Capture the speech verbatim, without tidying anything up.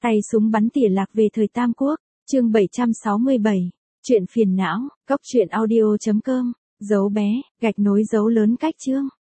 Tay súng bắn tỉa lạc về thời Tam Quốc, chương bảy trăm sáu mươi bảy. Chuyện phiền não, cốc truyện audio chấm com, dấu bé, gạch nối dấu lớn cách chương.